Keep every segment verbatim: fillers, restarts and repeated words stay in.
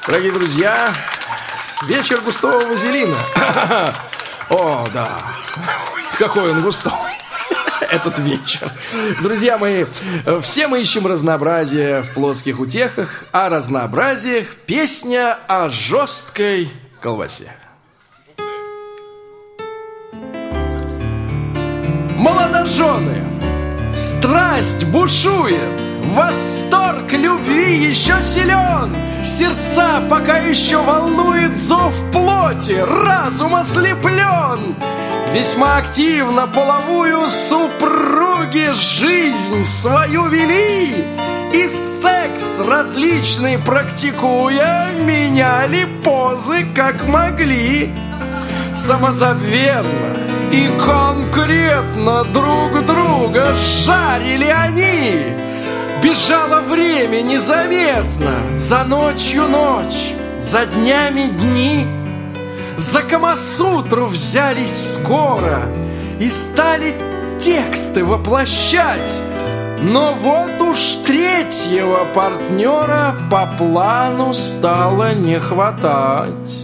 Дорогие друзья, вечер густого вазелина. О, да, какой он густой этот вечер. Друзья мои, все мы ищем разнообразие в плотских утехах, а разнообразиях песня о жесткой колбасе. Молодожены, страсть бушует, восторг любви еще силен, сердца пока еще волнует зов плоти, разум ослеплен. Весьма активно половую супруги жизнь свою вели, и секс различный практикуя, меняли позы как могли. Самозабвенно и конкретно друг друга жарили они. Бежало время незаметно, за ночью ночь, за днями дни. За Камасутру взялись скоро и стали тексты воплощать. Но вот уж третьего партнера по плану стало не хватать.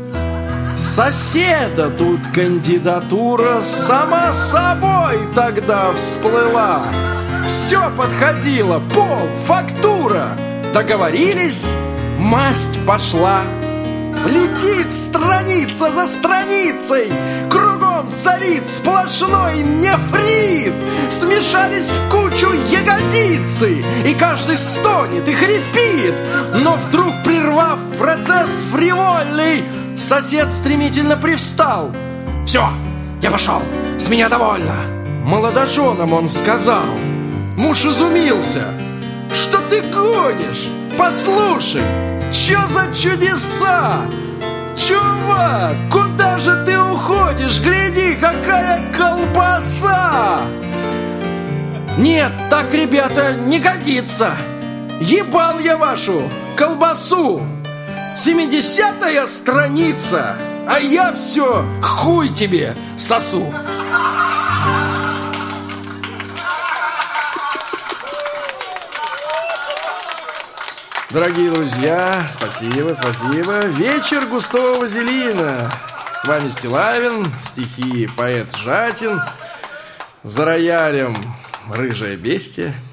Соседа тут кандидатура сама собой тогда всплыла. Все подходило, пол, фактура. Договорились, масть пошла. Летит страница за страницей, кругом царит сплошной нефрит. Смешались в кучу ягодицы, и каждый стонет и хрипит. Но вдруг, прервав процесс фривольный, сосед стремительно привстал. «Все, я пошел, с меня довольно!» Молодоженам он сказал. Муж изумился. «Что ты гонишь? Послушай, чё за чудеса? Чувак, куда же ты уходишь? Гляди, какая колбаса!» «Нет, так, ребята, не годится. Ебал я вашу колбасу. Семидесятая страница, а я все хуй тебе сосу». Дорогие друзья, спасибо, спасибо. Вечер густого вазелина. С вами Стилавин, стихи поэт Жатин. За роялем рыжая бестия.